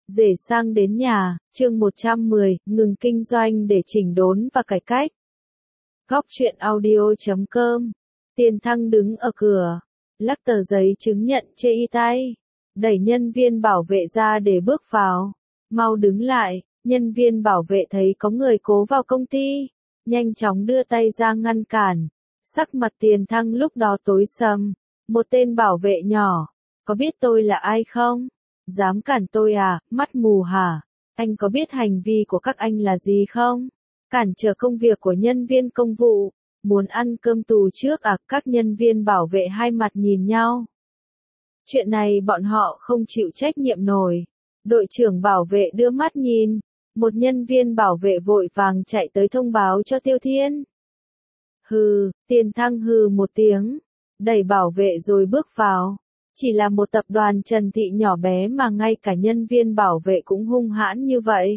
Rể sang đến nhà, chương 110, ngừng kinh doanh để chỉnh đốn và cải cách. Góc truyện audio.com. Tiền Thăng đứng ở cửa, lắc tờ giấy chứng nhận chê y tay, đẩy nhân viên bảo vệ ra để bước vào. Mau đứng lại, nhân viên bảo vệ thấy có người cố vào công ty, nhanh chóng đưa tay ra ngăn cản. Sắc mặt Tiền Thăng lúc đó tối sầm. Một tên bảo vệ nhỏ, có biết tôi là ai không? Dám cản tôi à, mắt mù hả? Anh có biết hành vi của các anh là gì không? Cản trở công việc của nhân viên công vụ, muốn ăn cơm tù trước à? Các nhân viên bảo vệ hai mặt nhìn nhau. Chuyện này bọn họ không chịu trách nhiệm nổi. Đội trưởng bảo vệ đưa mắt nhìn, một nhân viên bảo vệ vội vàng chạy tới thông báo cho Tiêu Thiên. Hừ, Tiền Thăng hừ một tiếng, đẩy bảo vệ rồi bước vào. Chỉ là một tập đoàn Trần Thị nhỏ bé mà ngay cả nhân viên bảo vệ cũng hung hãn như vậy.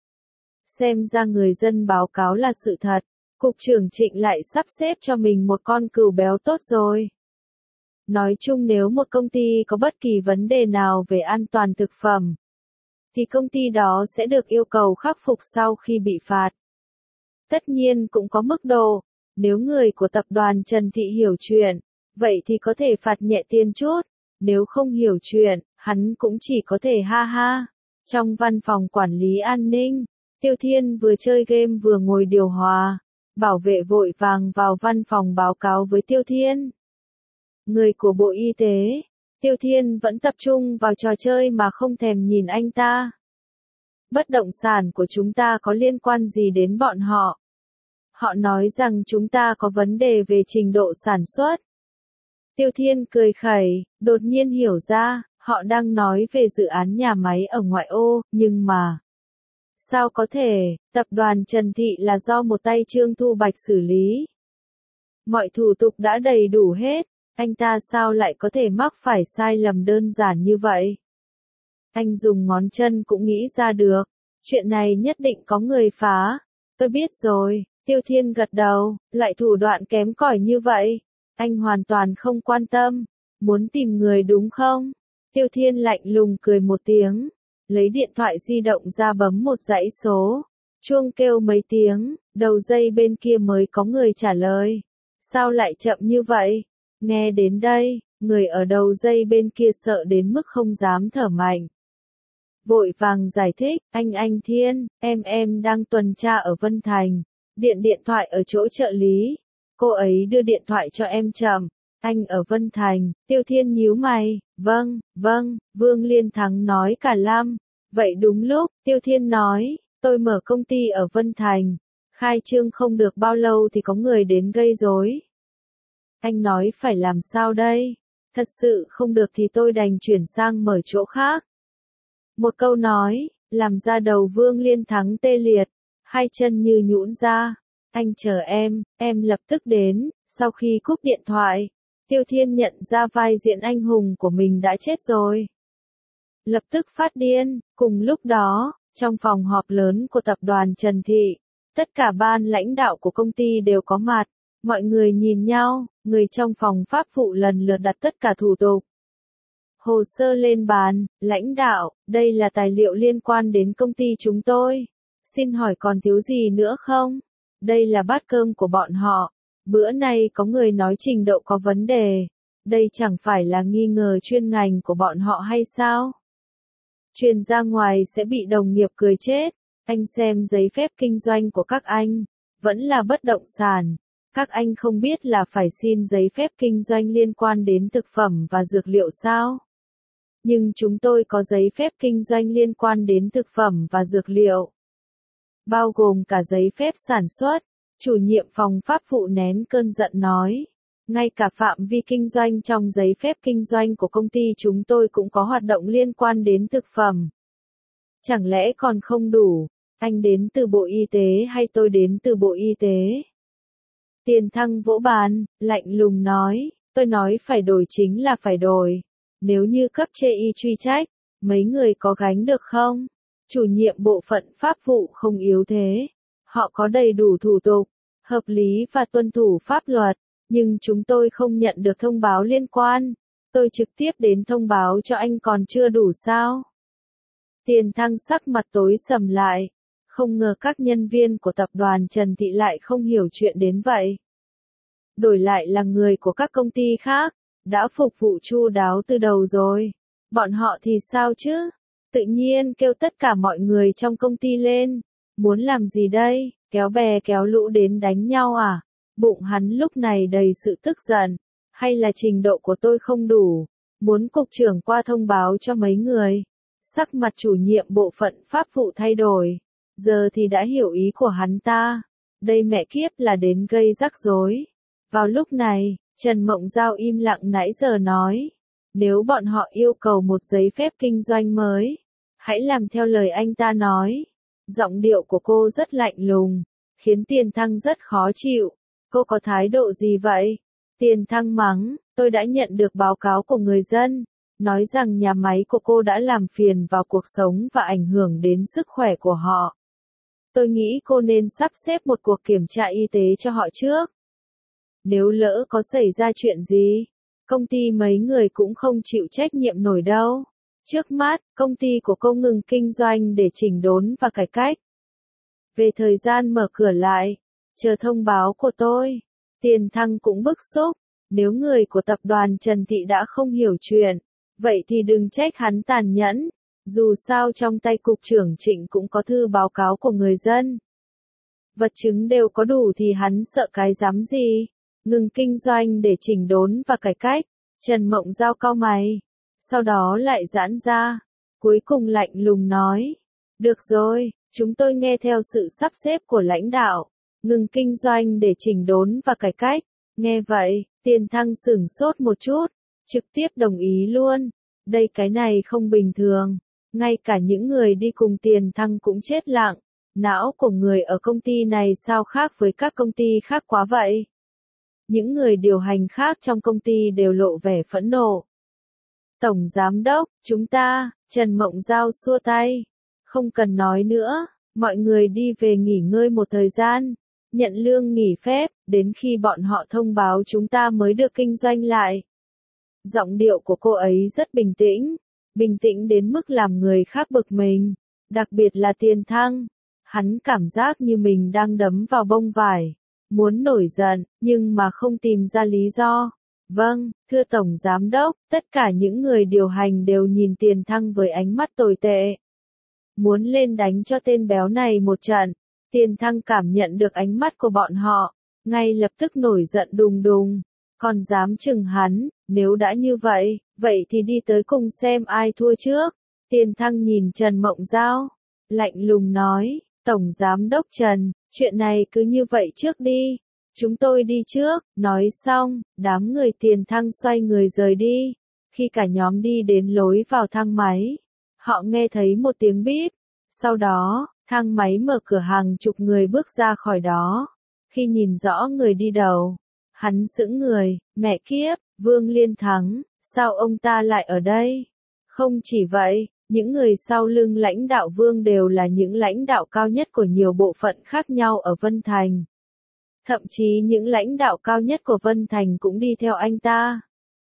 Xem ra người dân báo cáo là sự thật, Cục trưởng Trịnh lại sắp xếp cho mình một con cừu béo tốt rồi. Nói chung nếu một công ty có bất kỳ vấn đề nào về an toàn thực phẩm, thì công ty đó sẽ được yêu cầu khắc phục sau khi bị phạt. Tất nhiên cũng có mức độ, nếu người của tập đoàn Trần Thị hiểu chuyện, vậy thì có thể phạt nhẹ tiền chút. Nếu không hiểu chuyện, hắn cũng chỉ có thể ha ha. Trong văn phòng quản lý an ninh, Tiêu Thiên vừa chơi game vừa ngồi điều hòa. Bảo vệ vội vàng vào văn phòng báo cáo với Tiêu Thiên. Người của Bộ Y tế, Tiêu Thiên vẫn tập trung vào trò chơi mà không thèm nhìn anh ta. Bất động sản của chúng ta có liên quan gì đến bọn họ? Họ nói rằng chúng ta có vấn đề về trình độ sản xuất. Tiêu Thiên cười khẩy, đột nhiên hiểu ra, họ đang nói về dự án nhà máy ở ngoại ô, nhưng mà... Sao có thể, tập đoàn Trần Thị là do một tay Trương Thu Bạch xử lý. Mọi thủ tục đã đầy đủ hết, anh ta sao lại có thể mắc phải sai lầm đơn giản như vậy? Anh dùng ngón chân cũng nghĩ ra được, chuyện này nhất định có người phá. Tôi biết rồi, Tiêu Thiên gật đầu, lại thủ đoạn kém cỏi như vậy. Anh hoàn toàn không quan tâm, muốn tìm người đúng không? Tiêu Thiên lạnh lùng cười một tiếng, lấy điện thoại di động ra bấm một dãy số. Chuông kêu mấy tiếng, đầu dây bên kia mới có người trả lời. Sao lại chậm như vậy? Nghe đến đây, người ở đầu dây bên kia sợ đến mức không dám thở mạnh. Vội vàng giải thích, anh Thiên, em đang tuần tra ở Vân Thành, điện thoại ở chỗ trợ lý. Cô ấy đưa điện thoại cho em chậm. Anh ở Vân Thành. Tiêu Thiên nhíu mày. Vâng, Vương Liên Thắng nói cả lăm. Vậy đúng lúc, Tiêu Thiên nói, tôi mở công ty ở Vân Thành. Khai trương không được bao lâu thì có người đến gây rối. Anh nói phải làm sao đây? Thật sự không được thì tôi đành chuyển sang mở chỗ khác. Một câu nói, làm ra đầu Vương Liên Thắng tê liệt, hai chân như nhũn ra. Anh chờ em lập tức đến. Sau khi cúp điện thoại, Tiêu Thiên nhận ra vai diễn anh hùng của mình đã chết rồi. Lập tức phát điên. Cùng lúc đó, trong phòng họp lớn của tập đoàn Trần Thị, tất cả ban lãnh đạo của công ty đều có mặt. Mọi người nhìn nhau, người trong phòng pháp vụ lần lượt đặt tất cả thủ tục. Hồ sơ lên bàn, lãnh đạo, đây là tài liệu liên quan đến công ty chúng tôi. Xin hỏi còn thiếu gì nữa không? Đây là bát cơm của bọn họ. Bữa nay có người nói trình độ có vấn đề. Đây chẳng phải là nghi ngờ chuyên ngành của bọn họ hay sao? Truyền ra ngoài sẽ bị đồng nghiệp cười chết. Anh xem giấy phép kinh doanh của các anh. Vẫn là bất động sản. Các anh không biết là phải xin giấy phép kinh doanh liên quan đến thực phẩm và dược liệu sao? Nhưng chúng tôi có giấy phép kinh doanh liên quan đến thực phẩm và dược liệu. Bao gồm cả giấy phép sản xuất. Chủ nhiệm phòng pháp vụ nén cơn giận nói. Ngay cả phạm vi kinh doanh trong giấy phép kinh doanh của công ty chúng tôi cũng có hoạt động liên quan đến thực phẩm. Chẳng lẽ còn không đủ? Anh đến từ Bộ Y tế hay tôi đến từ Bộ Y tế? Tiền Thăng vỗ bàn, lạnh lùng nói. Tôi nói phải đổi chính là phải đổi. Nếu như cấp chê y truy trách, mấy người có gánh được không? Chủ nhiệm bộ phận pháp vụ không yếu thế. Họ có đầy đủ thủ tục, hợp lý và tuân thủ pháp luật, nhưng chúng tôi không nhận được thông báo liên quan. Tôi trực tiếp đến thông báo cho anh còn chưa đủ sao? Tiền Thăng sắc mặt tối sầm lại. Không ngờ các nhân viên của tập đoàn Trần Thị lại không hiểu chuyện đến vậy. Đổi lại là người của các công ty khác, đã phục vụ chu đáo từ đầu rồi. Bọn họ thì sao chứ? Tự nhiên kêu tất cả mọi người trong công ty lên. Muốn làm gì đây? Kéo bè kéo lũ đến đánh nhau à? Bụng hắn lúc này đầy sự tức giận. Hay là trình độ của tôi không đủ? Muốn cục trưởng qua thông báo cho mấy người. Sắc mặt chủ nhiệm bộ phận pháp vụ thay đổi. Giờ thì đã hiểu ý của hắn ta. Đây mẹ kiếp là đến gây rắc rối. Vào lúc này, Trần Mộng Giao im lặng nãy giờ nói. Nếu bọn họ yêu cầu một giấy phép kinh doanh mới, hãy làm theo lời anh ta nói. Giọng điệu của cô rất lạnh lùng, khiến Tiền Thăng rất khó chịu. Cô có thái độ gì vậy? Tiền Thăng mắng, tôi đã nhận được báo cáo của người dân, nói rằng nhà máy của cô đã làm phiền vào cuộc sống và ảnh hưởng đến sức khỏe của họ. Tôi nghĩ cô nên sắp xếp một cuộc kiểm tra y tế cho họ trước. Nếu lỡ có xảy ra chuyện gì, công ty mấy người cũng không chịu trách nhiệm nổi đâu. Trước mắt, công ty của cô ngừng kinh doanh để chỉnh đốn và cải cách. Về thời gian mở cửa lại, chờ thông báo của tôi. Tiền Thăng cũng bức xúc, nếu người của tập đoàn Trần Thị đã không hiểu chuyện, vậy thì đừng trách hắn tàn nhẫn. Dù sao trong tay cục trưởng Trịnh cũng có thư báo cáo của người dân. Vật chứng đều có đủ thì hắn sợ cái dám gì. Ngừng kinh doanh để chỉnh đốn và cải cách. Trần Mộng Giao cau mày. Sau đó lại giãn ra. Cuối cùng lạnh lùng nói. Được rồi, chúng tôi nghe theo sự sắp xếp của lãnh đạo. Ngừng kinh doanh để chỉnh đốn và cải cách. Nghe vậy, Tiền Thăng sửng sốt một chút. Trực tiếp đồng ý luôn. Đây cái này không bình thường. Ngay cả những người đi cùng Tiền Thăng cũng chết lặng. Não của người ở công ty này sao khác với các công ty khác quá vậy? Những người điều hành khác trong công ty đều lộ vẻ phẫn nộ. Tổng Giám đốc, chúng ta, Trần Mộng Giao xua tay. Không cần nói nữa, mọi người đi về nghỉ ngơi một thời gian, nhận lương nghỉ phép, đến khi bọn họ thông báo chúng ta mới được kinh doanh lại. Giọng điệu của cô ấy rất bình tĩnh đến mức làm người khác bực mình, đặc biệt là Tiền Thăng. Hắn cảm giác như mình đang đấm vào bông vải. Muốn nổi giận, nhưng mà không tìm ra lý do. Vâng, thưa Tổng Giám đốc, tất cả những người điều hành đều nhìn Tiền Thăng với ánh mắt tồi tệ. Muốn lên đánh cho tên béo này một trận. Tiền Thăng cảm nhận được ánh mắt của bọn họ, ngay lập tức nổi giận đùng đùng. Còn dám chừng hắn, nếu đã như vậy, vậy thì đi tới cùng xem ai thua trước. Tiền Thăng nhìn Trần Mộng Giao, lạnh lùng nói, Tổng Giám đốc Trần, chuyện này cứ như vậy trước đi. Chúng tôi đi trước, nói xong, đám người Tiền Thăng xoay người rời đi. Khi cả nhóm đi đến lối vào thang máy, họ nghe thấy một tiếng bíp. Sau đó, thang máy mở cửa, hàng chục người bước ra khỏi đó. Khi nhìn rõ người đi đầu, hắn sững người, mẹ kiếp, Vương Liên Thắng, sao ông ta lại ở đây? Không chỉ vậy, những người sau lưng lãnh đạo Vương đều là những lãnh đạo cao nhất của nhiều bộ phận khác nhau ở Vân Thành. Thậm chí những lãnh đạo cao nhất của Vân Thành cũng đi theo anh ta.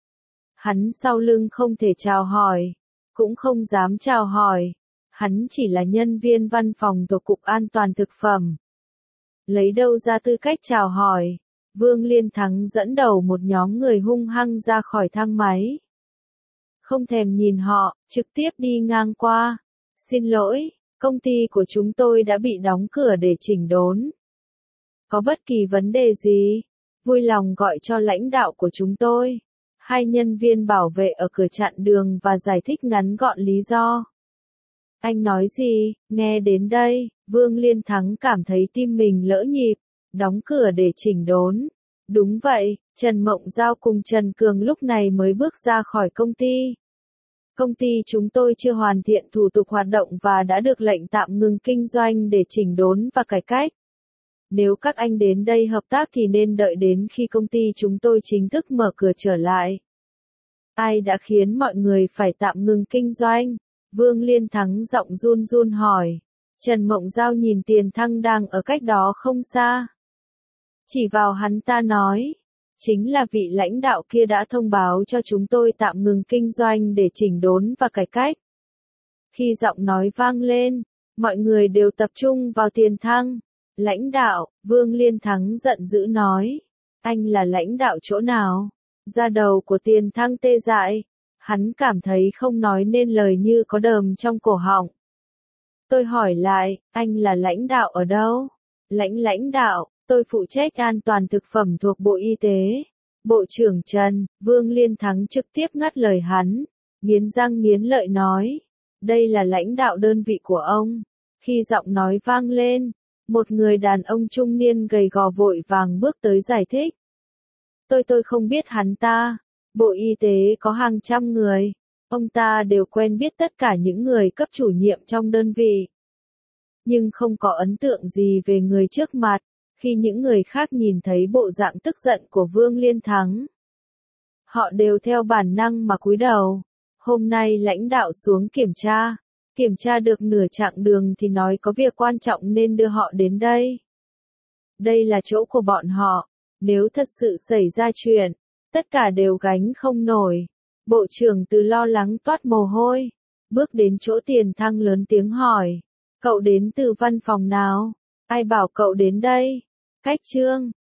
Hắn sau lưng không thể chào hỏi, cũng không dám chào hỏi. Hắn chỉ là nhân viên văn phòng thuộc Cục An toàn Thực phẩm. Lấy đâu ra tư cách chào hỏi? Vương Liên Thắng dẫn đầu một nhóm người hung hăng ra khỏi thang máy. Không thèm nhìn họ, trực tiếp đi ngang qua. Xin lỗi, công ty của chúng tôi đã bị đóng cửa để chỉnh đốn. Có bất kỳ vấn đề gì? Vui lòng gọi cho lãnh đạo của chúng tôi. Hai nhân viên bảo vệ ở cửa chặn đường và giải thích ngắn gọn lý do. Anh nói gì? Nghe đến đây, Vương Liên Thắng cảm thấy tim mình lỡ nhịp. Đóng cửa để chỉnh đốn. Đúng vậy, Trần Mộng Giao cùng Trần Cường lúc này mới bước ra khỏi công ty. Công ty chúng tôi chưa hoàn thiện thủ tục hoạt động và đã được lệnh tạm ngừng kinh doanh để chỉnh đốn và cải cách. Nếu các anh đến đây hợp tác thì nên đợi đến khi công ty chúng tôi chính thức mở cửa trở lại. Ai đã khiến mọi người phải tạm ngừng kinh doanh? Vương Liên Thắng giọng run run hỏi. Trần Mộng Giao nhìn Tiền Thăng đang ở cách đó không xa. Chỉ vào hắn ta nói. Chính là vị lãnh đạo kia đã thông báo cho chúng tôi tạm ngừng kinh doanh để chỉnh đốn và cải cách. Khi giọng nói vang lên, mọi người đều tập trung vào Tiền Thăng. Lãnh đạo, Vương Liên Thắng giận dữ nói. Anh là lãnh đạo chỗ nào? Da đầu của Tiền Thăng tê dại. Hắn cảm thấy không nói nên lời như có đờm trong cổ họng. Tôi hỏi lại, anh là lãnh đạo ở đâu? Lãnh đạo, tôi phụ trách an toàn thực phẩm thuộc Bộ Y tế. Bộ trưởng Trần, Vương Liên Thắng trực tiếp ngắt lời hắn, nghiến răng nghiến lợi nói. Đây là lãnh đạo đơn vị của ông. Khi giọng nói vang lên, một người đàn ông trung niên gầy gò vội vàng bước tới giải thích. Tôi không biết hắn ta. Bộ Y tế có hàng trăm người. Ông ta đều quen biết tất cả những người cấp chủ nhiệm trong đơn vị. Nhưng không có ấn tượng gì về người trước mặt, khi những người khác nhìn thấy bộ dạng tức giận của Vương Liên Thắng. Họ đều theo bản năng mà cúi đầu. Hôm nay lãnh đạo xuống kiểm tra được nửa chặng đường thì nói có việc quan trọng nên đưa họ đến đây. Đây là chỗ của bọn họ, nếu thật sự xảy ra chuyện, tất cả đều gánh không nổi. Bộ trưởng Từ lo lắng toát mồ hôi, bước đến chỗ Tiền Thăng lớn tiếng hỏi. Cậu đến từ văn phòng nào? Ai bảo cậu đến đây? Cách Trương,